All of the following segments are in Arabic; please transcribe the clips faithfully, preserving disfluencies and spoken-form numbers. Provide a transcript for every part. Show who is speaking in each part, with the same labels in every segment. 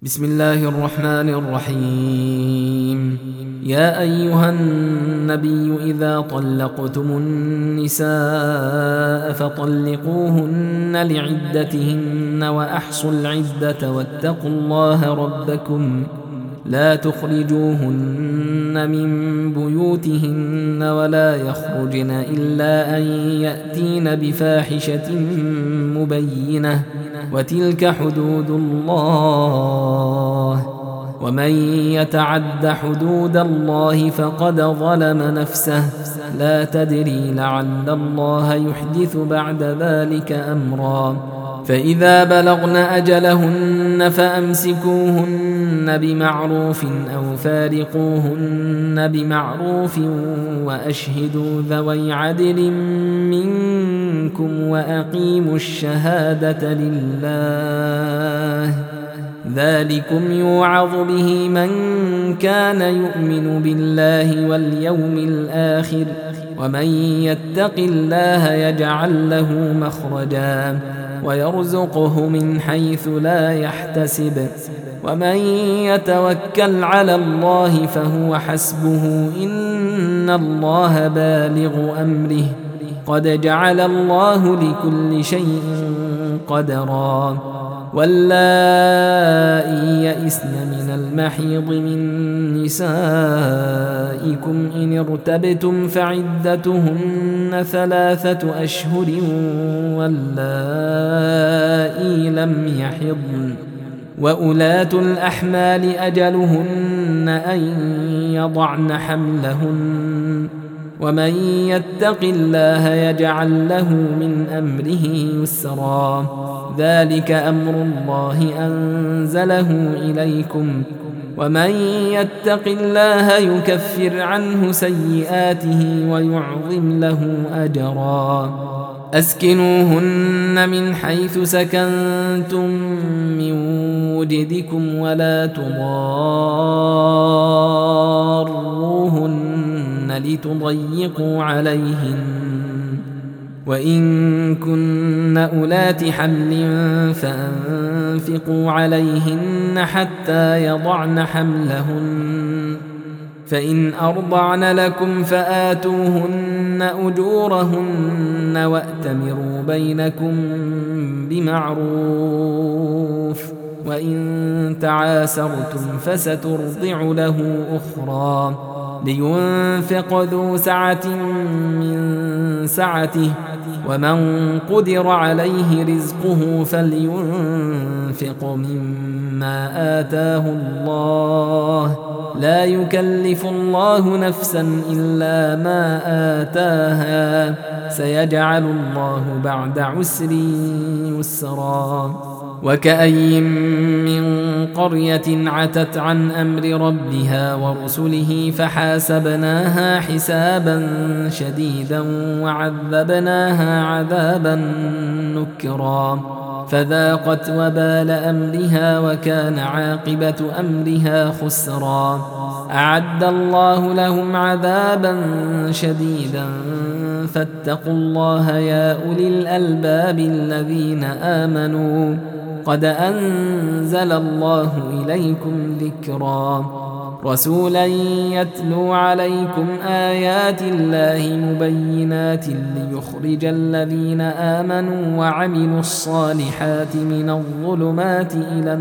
Speaker 1: بسم الله الرحمن الرحيم. يا أيها النبي إذا طلقتم النساء فطلقوهن لعدتهن وأحصوا العدة واتقوا الله ربكم لا تخرجوهن من بيوتهن ولا يخرجن إلا أن يأتين بفاحشة مبينة وتلك حدود الله ومن يتعد حدود الله فقد ظلم نفسه لا تدري لعل الله يحدث بعد ذلك أمرا. فإذا بلغن أجلهن فأمسكوهن بمعروف أو فارقوهن بمعروف وأشهدوا ذوي عدل منكم وأقيموا الشهادة لله ذلكم يوعظ به من كان يؤمن بالله واليوم الآخر ومن يتق الله يجعل له مخرجا ويرزقه من حيث لا يحتسب ومن يتوكل على الله فهو حسبه إن الله بالغ أمره قد جعل الله لكل شيء قدرا. واللائي يئسن من المحيض من نسائكم إن ارتبتم فعدتهن ثلاثة أشهر واللائي لم يحضن وأولات الأحمال أجلهن أن يضعن حملهن ومن يتق الله يجعل له من أمره يسرا ذلك أمر الله أنزله إليكم ومن يتق الله يكفر عنه سيئاته ويعظم له أجرا. أسكنوهن من حيث سكنتم من وجدكم ولا تضاروهن لتضيقوا عليهن وإن كن أولات حمل فأنفقوا عليهن حتى يضعن حملهن فإن أرضعن لكم فآتوهن أجورهن وأتمروا بينكم بمعروف وإن تعاسرتم فسترضع له أخرى لينفق ذو سعة من سعته ومن قدر عليه رزقه فلينفق مما آتاه الله لا يكلف الله نفسا إلا ما آتاها سيجعل الله بعد عسر يسرا. وكأي من قرية عتت عن أمر ربها ورسله فحاسبناها حسابا شديدا وعذبناها عذابا نكرا فذاقت وبال أمرها وكان عاقبة أمرها خسرا. أعد الله لهم عذابا شديدا فاتقوا الله يا أولي الألباب الذين آمنوا قد أنزل الله إليكم ذكرا رسولا يتلو عليكم آيات الله مبينات ليخرج الذين آمنوا وعملوا الصالحات من الظلمات إلى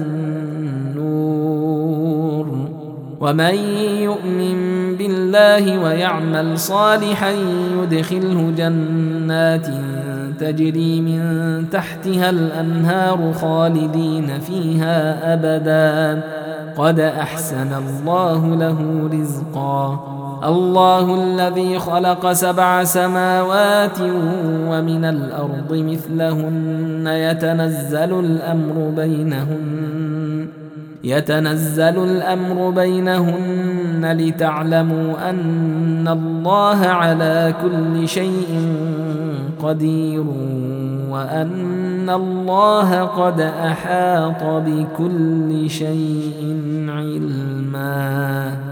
Speaker 1: النور ومن يؤمن بالله ويعمل صالحا يدخله جنات تجري من تحتها الأنهار خالدين فيها أبدا قد أحسن الله له رزقا. الله الذي خلق سبع سماوات ومن الأرض مثلهن يتنزل الأمر بينهن يتنزل الأمر بينهن لتعلموا أن الله على كل شيء قدير وأن الله قد أحاط بكل شيء علما.